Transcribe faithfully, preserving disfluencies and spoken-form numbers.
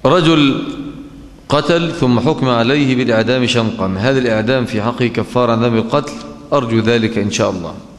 رجل قتل ثم حكم عليه بالإعدام شنقا، هذا الإعدام في حقه كفارة عن ذنب القتل؟ أرجو ذلك إن شاء الله.